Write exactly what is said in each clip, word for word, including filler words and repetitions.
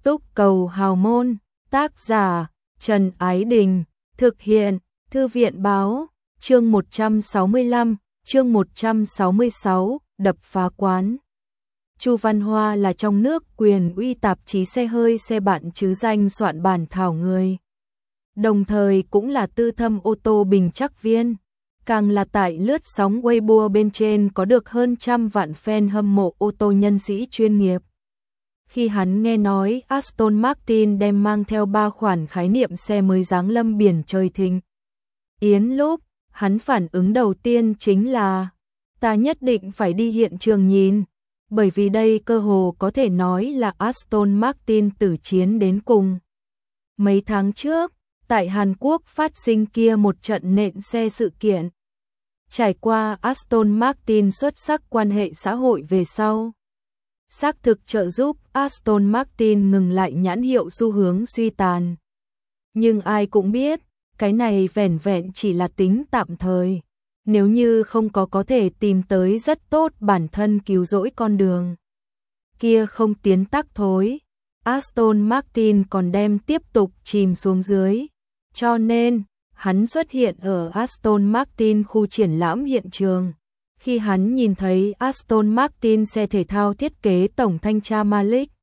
Túc Cầu Hào Môn, tác giả Trần Ái Đình, thực hiện Thư viện Báo, chương một trăm sáu mươi lăm, chương một trăm sáu mươi sáu, đập phá quán. Chu Văn Hoa là trong nước quyền uy tạp chí xe hơi xe bạn chứ danh soạn bản thảo người. Đồng thời cũng là tư thâm ô tô bình chắc viên, càng là tại lướt sóng Weibo bên trên có được hơn trăm vạn fan hâm mộ ô tô nhân sĩ chuyên nghiệp. Khi hắn nghe nói Aston Martin đem mang theo ba khoản khái niệm xe mới giáng lâm biển trời thịnh yến lúc, hắn phản ứng đầu tiên chính là ta nhất định phải đi hiện trường nhìn, bởi vì đây cơ hồ có thể nói là Aston Martin tử chiến đến cùng. Mấy tháng trước, tại Hàn Quốc phát sinh kia một trận nện xe sự kiện. Trải qua Aston Martin xuất sắc quan hệ xã hội về sau, xác thực trợ giúp Aston Martin ngừng lại nhãn hiệu xu hướng suy tàn. Nhưng ai cũng biết, cái này vẻn vẹn chỉ là tính tạm thời. Nếu như không có có thể tìm tới rất tốt bản thân cứu rỗi con đường kia không tiến tắc thối, Aston Martin còn đem tiếp tục chìm xuống dưới. Cho nên, hắn xuất hiện ở Aston Martin khu triển lãm hiện trường. Khi hắn nhìn thấy Aston Martin xe thể thao thiết kế tổng thanh tra Malik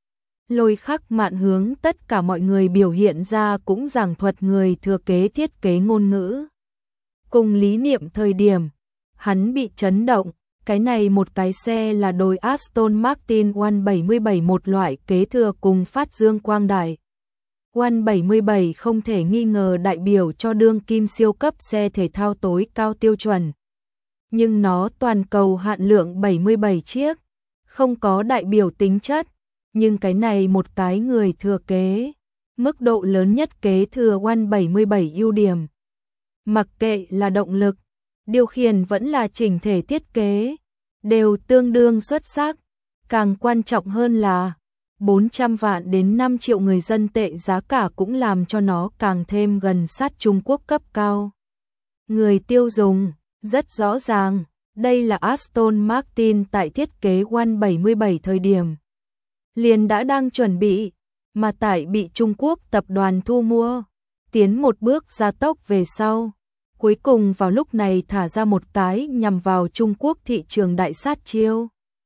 Lôi khắc mạn hướng tất cả mọi người biểu hiện ra cũng giảng thuật người thừa kế thiết kế ngôn ngữ cùng lý niệm thời điểm, hắn bị chấn động. Cái này một cái xe là đồi Aston Martin một bảy bảy, một loại kế thừa cùng phát dương quang đại. một bảy bảy không thể nghi ngờ đại biểu cho đương kim siêu cấp xe thể thao tối cao tiêu chuẩn. Nhưng nó toàn cầu hạn lượng bảy mươi bảy chiếc, không có đại biểu tính chất. Nhưng cái này một cái người thừa kế, mức độ lớn nhất kế thừa một bảy bảy ưu điểm. Mặc kệ là động lực, điều khiển vẫn là chỉnh thể thiết kế, đều tương đương xuất sắc. Càng quan trọng hơn là bốn trăm vạn đến năm triệu người dân tệ giá cả cũng làm cho nó càng thêm gần sát Trung Quốc cấp cao. Người tiêu dùng, rất rõ ràng, đây là Aston Martin tại thiết kế một bảy bảy thời điểm liền đã đang chuẩn bị, mà tại bị Trung Quốc tập đoàn thu mua, tiến một bước gia tốc về sau. Cuối cùng vào lúc này thả ra một cái nhằm vào Trung Quốc thị trường đại sát chiêu.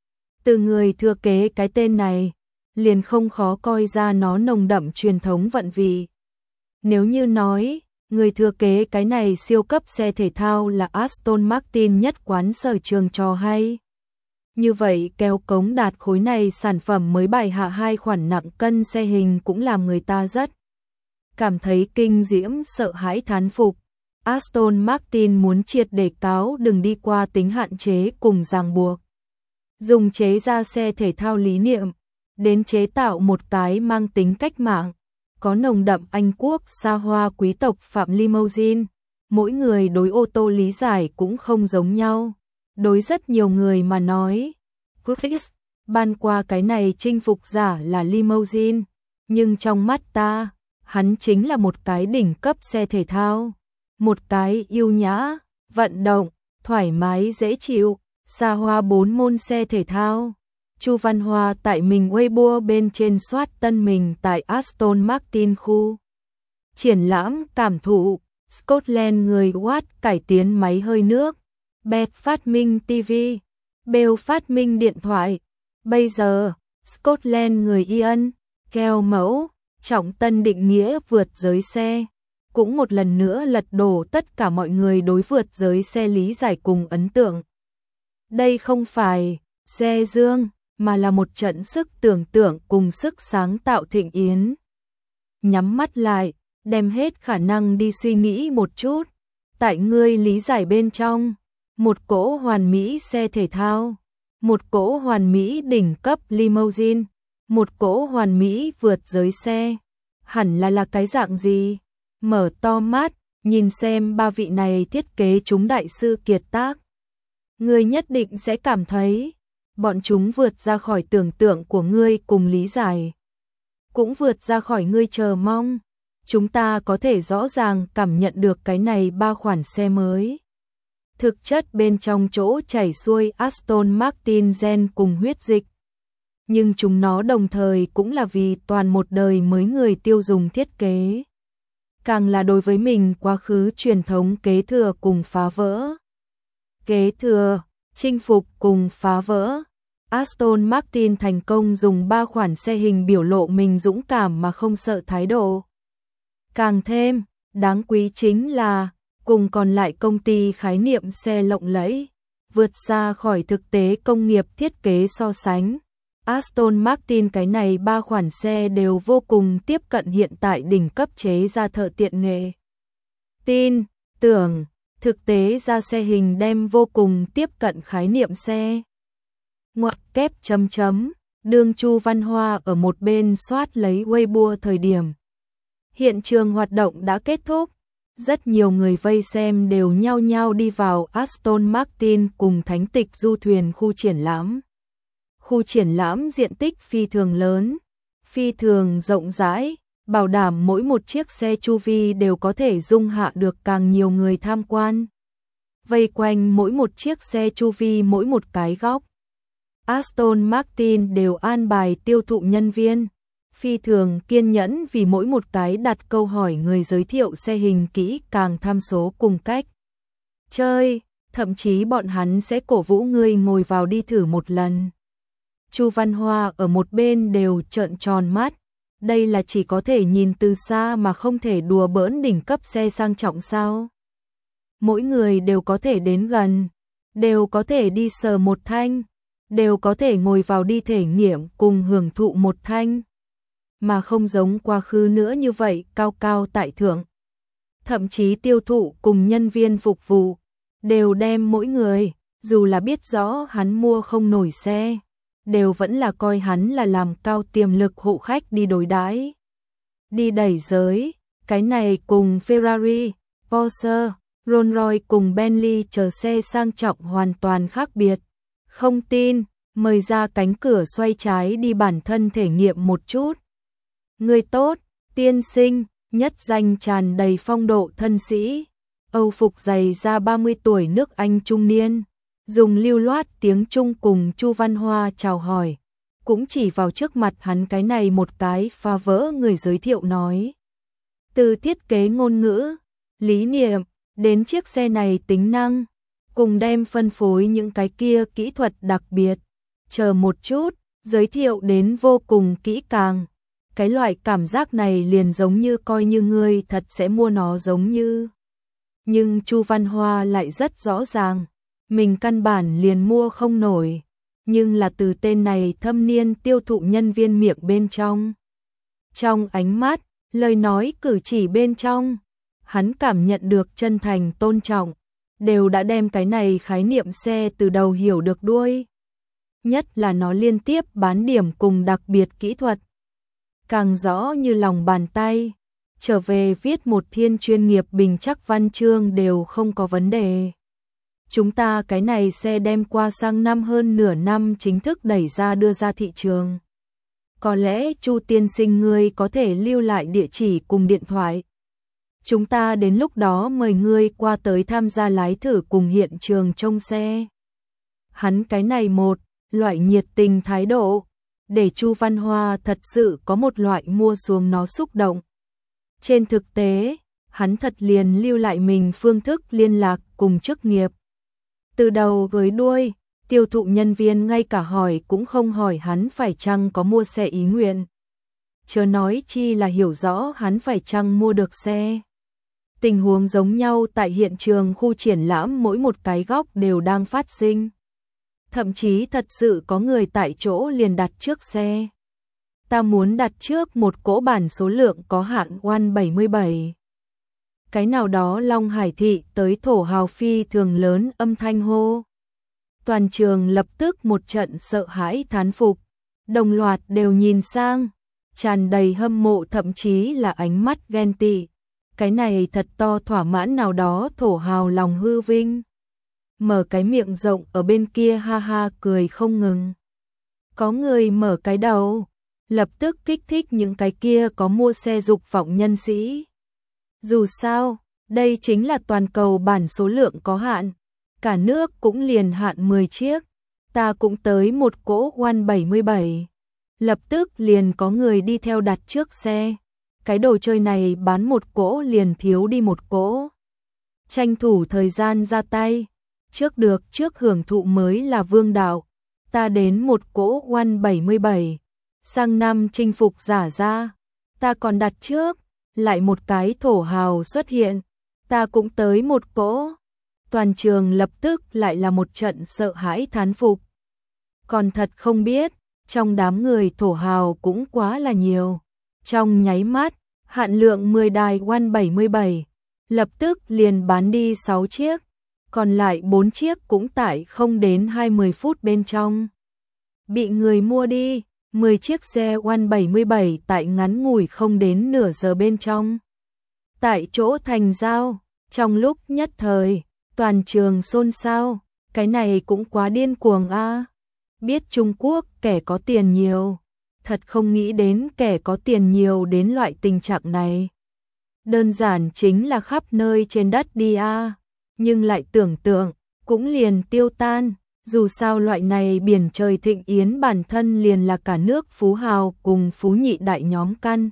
Từ người thừa kế cái tên này, liền không khó coi ra nó nồng đậm truyền thống vận vị. Nếu như nói, người thừa kế cái này siêu cấp xe thể thao là Aston Martin nhất quán sở trường trò hay. Như vậy kéo cống đạt khối này sản phẩm mới bài hạ hai khoản nặng cân xe hình cũng làm người ta rất cảm thấy kinh diễm sợ hãi thán phục. Aston Martin muốn triệt để cáo đừng đi qua tính hạn chế cùng ràng buộc. Dùng chế ra xe thể thao lý niệm, đến chế tạo một cái mang tính cách mạng, có nồng đậm Anh quốc xa hoa quý tộc phạm limousine. Mỗi người đối ô tô lý giải cũng không giống nhau. Đối rất nhiều người mà nói, Brutish, ban qua cái này chinh phục giả là limousine, nhưng trong mắt ta, hắn chính là một cái đỉnh cấp xe thể thao. Một cái yêu nhã, vận động, thoải mái dễ chịu, xa hoa bốn môn xe thể thao. Chu Văn Hoa tại mình Weibo bên trên soát tân mình tại Aston Martin khu triển lãm cảm thụ, Scotland người Watt cải tiến máy hơi nước, Beth phát minh ti vi, Bell phát minh điện thoại. Bây giờ, Scotland người Ian, keo mẫu, trọng tân định nghĩa vượt giới xe, cũng một lần nữa lật đổ tất cả mọi người đối vượt giới xe lý giải cùng ấn tượng. Đây không phải xe dương, mà là một trận sức tưởng tượng cùng sức sáng tạo thịnh yến. Nhắm mắt lại, đem hết khả năng đi suy nghĩ một chút. Tại ngươi lý giải bên trong, một cỗ hoàn mỹ xe thể thao, một cỗ hoàn mỹ đỉnh cấp limousine, một cỗ hoàn mỹ vượt giới xe, hẳn là là cái dạng gì? Mở to mắt, nhìn xem ba vị này thiết kế chúng đại sư kiệt tác. Ngươi nhất định sẽ cảm thấy, bọn chúng vượt ra khỏi tưởng tượng của ngươi cùng lý giải. Cũng vượt ra khỏi ngươi chờ mong. Chúng ta có thể rõ ràng cảm nhận được cái này ba khoản xe mới. Thực chất bên trong chỗ chảy xuôi Aston Martin gen cùng huyết dịch. nhưng chúng nó đồng thời cũng là vì toàn một đời mới người tiêu dùng thiết kế. Càng là đối với mình quá khứ truyền thống kế thừa cùng phá vỡ. Kế thừa, chinh phục cùng phá vỡ. Aston Martin thành công dùng ba khoản xe hình biểu lộ mình dũng cảm mà không sợ thái độ. Càng thêm, đáng quý chính là, cùng còn lại công ty khái niệm xe lộng lẫy, vượt xa khỏi thực tế công nghiệp thiết kế so sánh. Aston Martin cái này ba khoản xe đều vô cùng tiếp cận hiện tại đỉnh cấp chế ra thợ tiện nghệ. Tin, tưởng, thực tế ra xe hình đem vô cùng tiếp cận khái niệm xe. Ngoặc kép chấm chấm, đương Chu Văn Hoa ở một bên soát lấy Weibo thời điểm. Hiện trường hoạt động đã kết thúc, rất nhiều người vây xem đều nhao nhao đi vào Aston Martin cùng thánh tịch du thuyền khu triển lãm. Khu triển lãm diện tích phi thường lớn, phi thường rộng rãi, bảo đảm mỗi một chiếc xe chu vi đều có thể dung hạ được càng nhiều người tham quan. Vây quanh mỗi một chiếc xe chu vi mỗi một cái góc. Aston Martin đều an bài tiêu thụ nhân viên, phi thường kiên nhẫn vì mỗi một cái đặt câu hỏi người giới thiệu xe hình kỹ càng tham số cùng cách chơi, thậm chí bọn hắn sẽ cổ vũ người ngồi vào đi thử một lần. Chu Văn Hoa ở một bên đều trợn tròn mắt, đây là chỉ có thể nhìn từ xa mà không thể đùa bỡn đỉnh cấp xe sang trọng sao? Mỗi người đều có thể đến gần, đều có thể đi sờ một thanh, đều có thể ngồi vào đi thể nghiệm cùng hưởng thụ một thanh, mà không giống quá khứ nữa như vậy cao cao tại thượng. Thậm chí tiêu thụ cùng nhân viên phục vụ đều đem mỗi người, dù là biết rõ hắn mua không nổi xe, đều vẫn là coi hắn là làm cao tiềm lực hộ khách đi đối đãi, đi đẩy giới. Cái này cùng Ferrari, Porsche, Rolls-Royce cùng Bentley chờ xe sang trọng hoàn toàn khác biệt. Không tin, mời ra cánh cửa xoay trái đi bản thân thể nghiệm một chút. Người tốt, tiên sinh, nhất danh tràn đầy phong độ thân sĩ, Âu phục dày da ba mươi tuổi nước Anh trung niên, dùng lưu loát tiếng Trung cùng Chu Văn Hoa chào hỏi, cũng chỉ vào trước mặt hắn cái này một cái phá vỡ người giới thiệu nói. Từ thiết kế ngôn ngữ, lý niệm, đến chiếc xe này tính năng, cùng đem phân phối những cái kia kỹ thuật đặc biệt, chờ một chút, giới thiệu đến vô cùng kỹ càng. Cái loại cảm giác này liền giống như coi như ngươi thật sẽ mua nó giống như. Nhưng Chu Văn Hoa lại rất rõ ràng, mình căn bản liền mua không nổi, nhưng là từ tên này thâm niên tiêu thụ nhân viên miệng bên trong. Trong ánh mắt, lời nói cử chỉ bên trong, hắn cảm nhận được chân thành tôn trọng, đều đã đem cái này khái niệm xe từ đầu hiểu được đuôi. Nhất là nó liên tiếp bán điểm cùng đặc biệt kỹ thuật. Càng rõ như lòng bàn tay, trở về viết một thiên chuyên nghiệp bình chắc văn chương đều không có vấn đề. Chúng ta cái này xe đem qua sang năm hơn nửa năm chính thức đẩy ra đưa ra thị trường. Có lẽ Chu tiên sinh ngươi có thể lưu lại địa chỉ cùng điện thoại. Chúng ta đến lúc đó mời ngươi qua tới tham gia lái thử cùng hiện trường trông xe. Hắn cái này một loại nhiệt tình thái độ, để Chu Văn Hoa thật sự có một loại mua xuống nó xúc động. Trên thực tế, hắn thật liền lưu lại mình phương thức liên lạc cùng chức nghiệp. Từ đầu với đuôi, tiêu thụ nhân viên ngay cả hỏi cũng không hỏi hắn phải chăng có mua xe ý nguyện. Chớ nói chi là hiểu rõ hắn phải chăng mua được xe. Tình huống giống nhau tại hiện trường khu triển lãm mỗi một cái góc đều đang phát sinh. Thậm chí thật sự có người tại chỗ liền đặt trước xe. Ta muốn đặt trước một cỗ bản số lượng có hạn một bảy bảy. Cái nào đó Long Hải thị tới thổ hào phi thường lớn âm thanh hô. Toàn trường lập tức một trận sợ hãi thán phục, đồng loạt đều nhìn sang, tràn đầy hâm mộ thậm chí là ánh mắt ghen tị. Cái này thật to thỏa mãn nào đó thổ hào lòng hư vinh. Mở cái miệng rộng ở bên kia ha ha cười không ngừng. Có người mở cái đầu, lập tức kích thích những cái kia có mua xe dục vọng nhân sĩ. Dù sao, đây chính là toàn cầu bản số lượng có hạn, cả nước cũng liền hạn mười chiếc, ta cũng tới một cỗ một bảy bảy. lập tức liền có người đi theo đặt trước xe. Cái đồ chơi này bán một cỗ liền thiếu đi một cỗ. Tranh thủ thời gian ra tay, trước được trước hưởng thụ mới là vương đạo. Ta đến một cỗ oăn bảy mươi bảy, sang năm chinh phục giả ra, ta còn đặt trước, lại một cái thổ hào xuất hiện, ta cũng tới một cỗ. Toàn trường lập tức lại là một trận sợ hãi thán phục. Còn thật không biết, trong đám người thổ hào cũng quá là nhiều. Trong nháy mắt, hạn lượng mười đài oăn bảy mươi bảy, lập tức liền bán đi sáu chiếc, còn lại bốn chiếc cũng tại không đến hai mươi phút bên trong bị người mua đi. mười chiếc xe oăn bảy mươi bảy tại ngắn ngủi không đến nửa giờ bên trong tại chỗ thành giao. Trong lúc nhất thời, toàn trường xôn xao, cái này cũng quá điên cuồng a. À. Biết Trung Quốc kẻ có tiền nhiều, thật không nghĩ đến kẻ có tiền nhiều đến loại tình trạng này. Đơn giản chính là khắp nơi trên đất đi a. À. Nhưng lại tưởng tượng, cũng liền tiêu tan. Dù sao loại này biển trời thịnh yến bản thân liền là cả nước phú hào cùng phú nhị đại nhóm căn.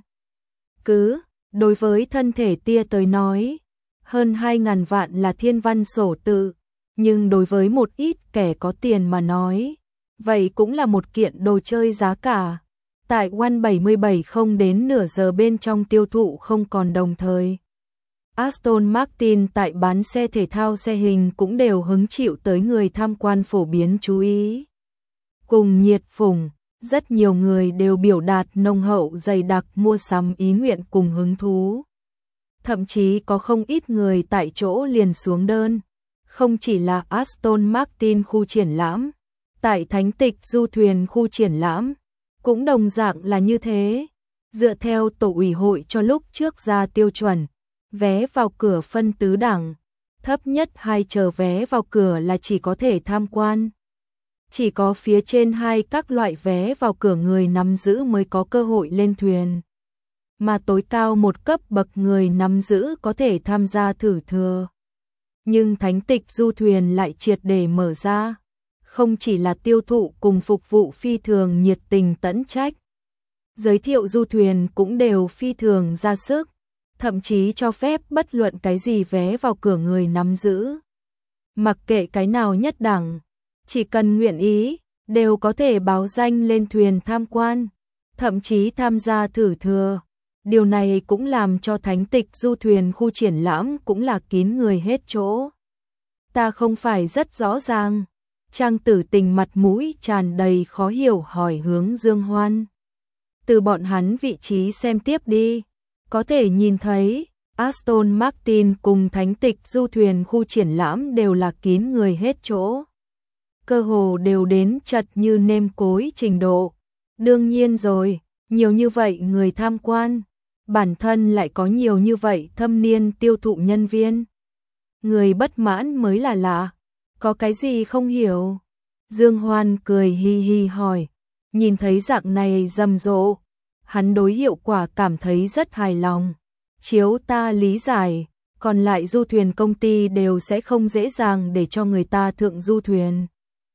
Cứ, đối với thân thể tia tới nói, hơn hai ngàn vạn là thiên văn sổ tự, nhưng đối với một ít kẻ có tiền mà nói, vậy cũng là một kiện đồ chơi giá cả. Tại oăn bảy mươi bảy không đến nửa giờ bên trong tiêu thụ không còn đồng thời. Aston Martin tại bán xe thể thao xe hình cũng đều hứng chịu tới người tham quan phổ biến chú ý. Cùng nhiệt phủng, rất nhiều người đều biểu đạt nồng hậu dày đặc mua sắm ý nguyện cùng hứng thú. Thậm chí có không ít người tại chỗ liền xuống đơn. Không chỉ là Aston Martin khu triển lãm, tại Thánh Tịch du thuyền khu triển lãm, cũng đồng dạng là như thế. Dựa theo tổ ủy hội cho lúc trước ra tiêu chuẩn, vé vào cửa phân tứ đẳng, thấp nhất hai chờ vé vào cửa là chỉ có thể tham quan. Chỉ có phía trên hai các loại vé vào cửa người nắm giữ mới có cơ hội lên thuyền. Mà tối cao một cấp bậc người nắm giữ có thể tham gia thử thừa. Nhưng Thánh Tịch du thuyền lại triệt để mở ra, không chỉ là tiêu thụ cùng phục vụ phi thường nhiệt tình tận trách. Giới thiệu du thuyền cũng đều phi thường ra sức, thậm chí cho phép bất luận cái gì vé vào cửa người nắm giữ. Mặc kệ cái nào nhất đẳng, chỉ cần nguyện ý, đều có thể báo danh lên thuyền tham quan, thậm chí tham gia thử thừa. Điều này cũng làm cho Thánh Tịch du thuyền khu triển lãm cũng là kín người hết chỗ. Ta không phải rất rõ ràng. Trang Tử Tình mặt mũi tràn đầy khó hiểu hỏi hướng Dương Hoan. Từ bọn hắn vị trí xem tiếp đi, có thể nhìn thấy Aston Martin cùng Thánh Tịch du thuyền khu triển lãm đều là kín người hết chỗ. Cơ hồ đều đến chật như nêm cối trình độ. Đương nhiên rồi, nhiều như vậy người tham quan, bản thân lại có nhiều như vậy thâm niên tiêu thụ nhân viên. Người bất mãn mới là lạ, có cái gì không hiểu? Dương Hoan cười hi hi hỏi, nhìn thấy dạng này rầm rộ, hắn đối hiệu quả cảm thấy rất hài lòng. Chiếu ta lý giải, còn lại du thuyền công ty đều sẽ không dễ dàng để cho người ta thượng du thuyền.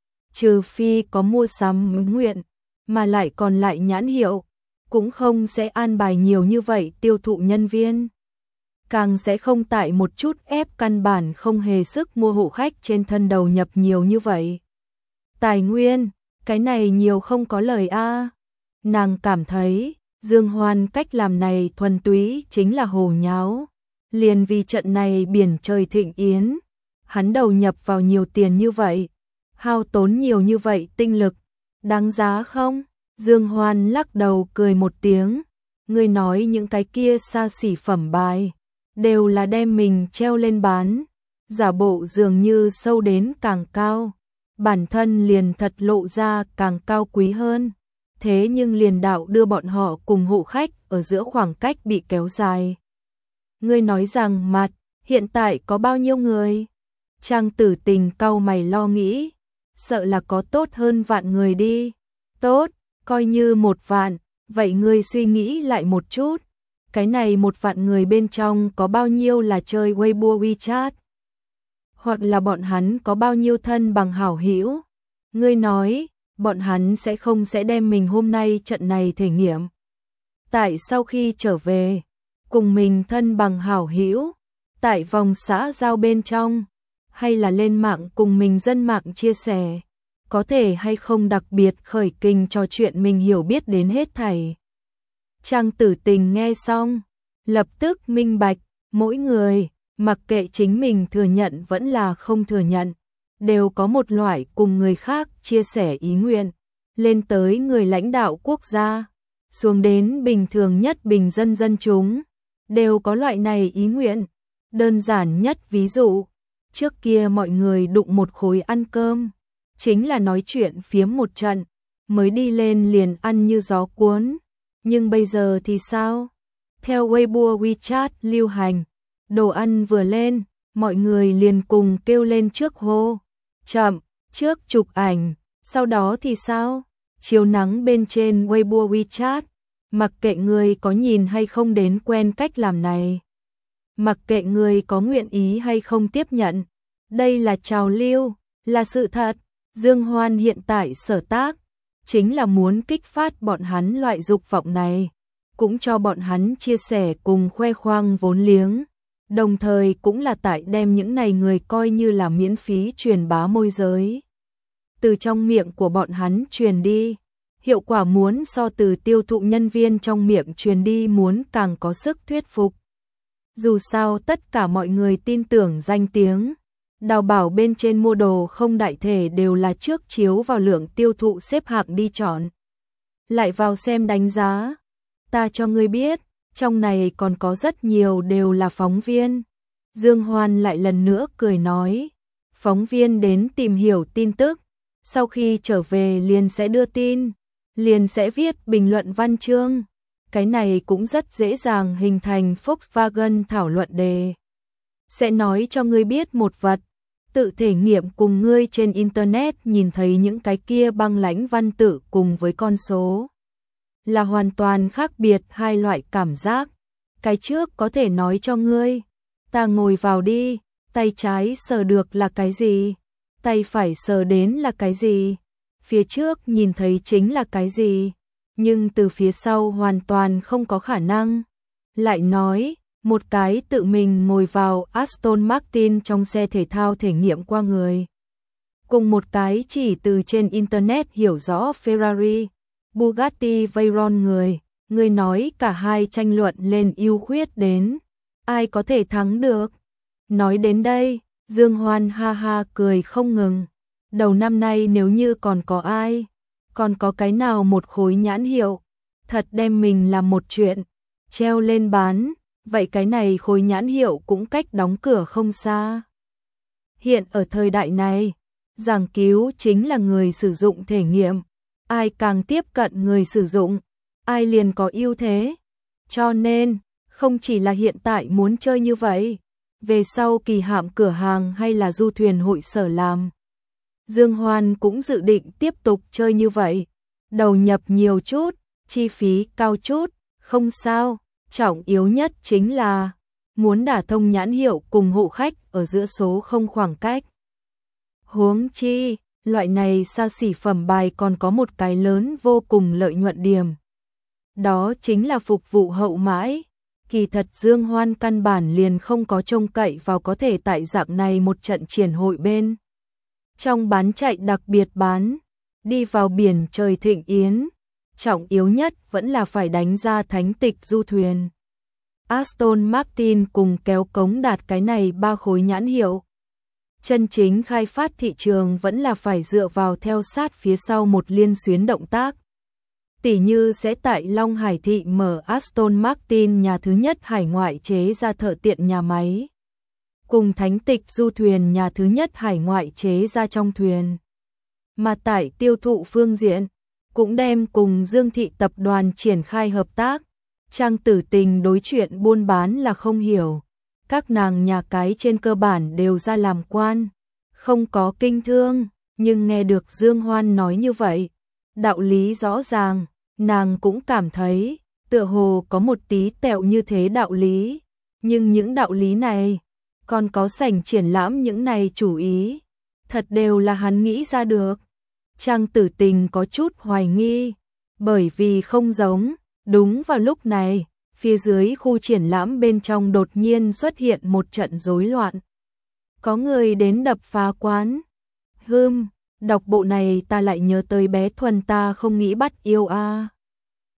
Trừ phi có mua sắm nguyện, mà lại còn lại nhãn hiệu, cũng không sẽ an bài nhiều như vậy tiêu thụ nhân viên. Càng sẽ không tại một chút ép căn bản không hề sức mua hộ khách trên thân đầu nhập nhiều như vậy. Tài nguyên, cái này nhiều không có lời a. Nàng cảm thấy, Dương Hoan cách làm này thuần túy chính là hồ nháo. Liền vì trận này biển trời thịnh yến, hắn đầu nhập vào nhiều tiền như vậy, hao tốn nhiều như vậy tinh lực, đáng giá không? Dương Hoan lắc đầu cười một tiếng, ngươi nói những cái kia xa xỉ phẩm bài, đều là đem mình treo lên bán, giả bộ dường như sâu đến càng cao, bản thân liền thật lộ ra càng cao quý hơn. Thế nhưng liền đạo đưa bọn họ cùng hộ khách ở giữa khoảng cách bị kéo dài. Ngươi nói rằng mặt, hiện tại có bao nhiêu người? Trang Tử Tình cau mày lo nghĩ, sợ là có tốt hơn vạn người đi. Tốt, coi như một vạn, vậy ngươi suy nghĩ lại một chút. Cái này một vạn người bên trong có bao nhiêu là chơi Weibo WeChat? Hoặc là bọn hắn có bao nhiêu thân bằng hảo hữu? Ngươi nói, bọn hắn sẽ không sẽ đem mình hôm nay trận này thể nghiệm. Tại sau khi trở về, cùng mình thân bằng hảo hữu, tại vòng xã giao bên trong, hay là lên mạng cùng mình dân mạng chia sẻ, có thể hay không đặc biệt khởi kinh cho chuyện mình hiểu biết đến hết thảy. Trang Tử Tình nghe xong, lập tức minh bạch, mỗi người, mặc kệ chính mình thừa nhận vẫn là không thừa nhận, đều có một loại cùng người khác chia sẻ ý nguyện, lên tới người lãnh đạo quốc gia, xuống đến bình thường nhất bình dân dân chúng, đều có loại này ý nguyện. Đơn giản nhất ví dụ, trước kia mọi người đụng một khối ăn cơm, chính là nói chuyện phiếm một trận, mới đi lên liền ăn như gió cuốn. Nhưng bây giờ thì sao? Theo Weibo WeChat lưu hành, đồ ăn vừa lên, mọi người liền cùng kêu lên trước hô. Chậm, trước chụp ảnh, sau đó thì sao? Chiếu nắng bên trên Weibo WeChat, mặc kệ người có nhìn hay không đến quen cách làm này. Mặc kệ người có nguyện ý hay không tiếp nhận. Đây là trào lưu, là sự thật. Dương Hoan hiện tại sở tác, chính là muốn kích phát bọn hắn loại dục vọng này, cũng cho bọn hắn chia sẻ cùng khoe khoang vốn liếng, đồng thời cũng là tại đem những này người coi như là miễn phí truyền bá môi giới. Từ trong miệng của bọn hắn truyền đi, hiệu quả muốn so từ tiêu thụ nhân viên trong miệng truyền đi muốn càng có sức thuyết phục. Dù sao tất cả mọi người tin tưởng danh tiếng, đào bảo bên trên mua đồ không đại thể đều là trước chiếu vào lượng tiêu thụ xếp hạng đi chọn. Lại vào xem đánh giá. Ta cho ngươi biết, trong này còn có rất nhiều đều là phóng viên. Dương Hoan lại lần nữa cười nói, phóng viên đến tìm hiểu tin tức, sau khi trở về liền sẽ đưa tin, liền sẽ viết bình luận văn chương. Cái này cũng rất dễ dàng hình thành Volkswagen thảo luận đề. Sẽ nói cho ngươi biết một vật, tự thể nghiệm cùng ngươi trên Internet nhìn thấy những cái kia băng lãnh văn tự cùng với con số. Là hoàn toàn khác biệt hai loại cảm giác. Cái trước có thể nói cho ngươi, ta ngồi vào đi, tay trái sờ được là cái gì, tay phải sờ đến là cái gì, phía trước nhìn thấy chính là cái gì, nhưng từ phía sau hoàn toàn không có khả năng. Lại nói, một cái tự mình ngồi vào Aston Martin trong xe thể thao thể nghiệm qua người, cùng một cái chỉ từ trên Internet hiểu rõ Ferrari, Bugatti Veyron người, người nói cả hai tranh luận lên ưu khuyết đến, ai có thể thắng được. Nói đến đây, Dương Hoan ha ha cười không ngừng. Đầu năm nay nếu như còn có ai, còn có cái nào một khối nhãn hiệu, thật đem mình làm một chuyện, treo lên bán, vậy cái này khối nhãn hiệu cũng cách đóng cửa không xa. Hiện ở thời đại này, giảng cứu chính là người sử dụng thể nghiệm, ai càng tiếp cận người sử dụng, ai liền có ưu thế. Cho nên, không chỉ là hiện tại muốn chơi như vậy, về sau kỳ hạm cửa hàng hay là du thuyền hội sở làm, Dương Hoan cũng dự định tiếp tục chơi như vậy, đầu nhập nhiều chút, chi phí cao chút, không sao, trọng yếu nhất chính là muốn đả thông nhãn hiệu cùng hộ khách ở giữa số không khoảng cách. Huống chi, loại này xa xỉ phẩm bài còn có một cái lớn vô cùng lợi nhuận điểm. Đó chính là phục vụ hậu mãi. Kỳ thật Dương Hoan căn bản liền không có trông cậy vào có thể tại dạng này một trận triển hội bên trong bán chạy đặc biệt bán, đi vào biển trời thịnh yến. Trọng yếu nhất vẫn là phải đánh ra thánh tịch du thuyền. Aston Martin cùng kéo cống đạt cái này ba khối nhãn hiệu. Chân chính khai phát thị trường vẫn là phải dựa vào theo sát phía sau một liên xuyến động tác. Tỷ như sẽ tại Long Hải thị mở Aston Martin nhà thứ nhất hải ngoại chế ra thợ tiện nhà máy, cùng thánh tịch du thuyền nhà thứ nhất hải ngoại chế ra trong thuyền. Mà tại tiêu thụ phương diện, cũng đem cùng Dương Thị tập đoàn triển khai hợp tác. Trang Tử Tình đối chuyện buôn bán là không hiểu, các nàng nhà cái trên cơ bản đều ra làm quan, không có kinh thương, nhưng nghe được Dương Hoan nói như vậy, đạo lý rõ ràng, nàng cũng cảm thấy tựa hồ có một tí tẹo như thế đạo lý, nhưng những đạo lý này, còn có sảnh triển lãm những này chủ ý, thật đều là hắn nghĩ ra được. Trang Tử Tình có chút hoài nghi, bởi vì không giống. Đúng vào lúc này, phía dưới khu triển lãm bên trong đột nhiên xuất hiện một trận rối loạn. Có người đến đập phá quán. Hừm, đọc bộ này ta lại nhớ tới bé Thuần ta không nghĩ bắt yêu a.